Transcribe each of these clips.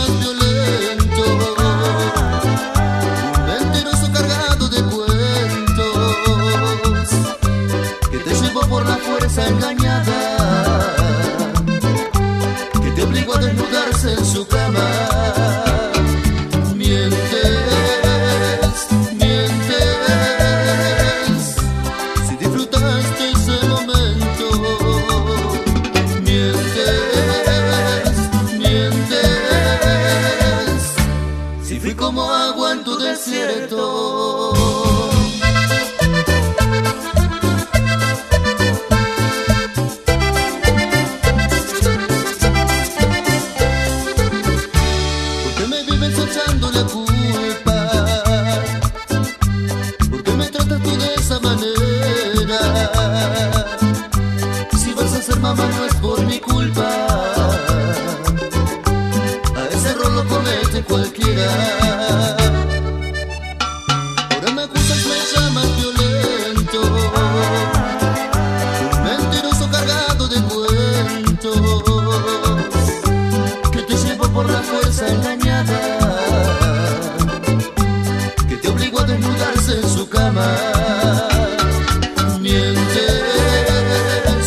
llamas violento, un mentiroso cargado de cuentos, que te llevó por la fuerza engañada, que te obligó a desnudarse en su cama. Mientes, mientes, si disfrutaste ese momento. Mientes, mientes, si fui como agua en tu desierto. Echando la culpa, ¿por qué me tratas tú de esa manera? Si vas a ser mamá no es por mi culpa, a ese error lo comete cualquiera. Ahora me acusas, me llamas violento, un mentiroso cargado de cuentos, que te llevo por la fuerza engañada, desnudarse en su cama. Mientes,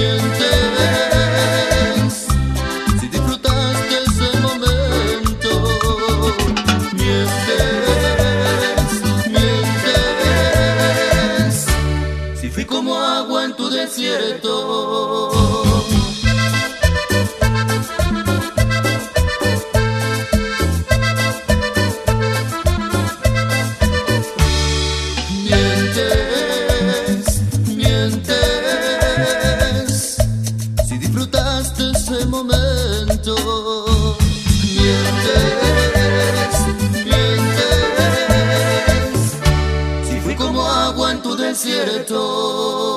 mientes, si disfrutaste ese momento. Mientes, mientes, si fui como agua en tu desierto. Si disfrutaste ese momento. Mientes, mientes, si fui como agua en tu desierto.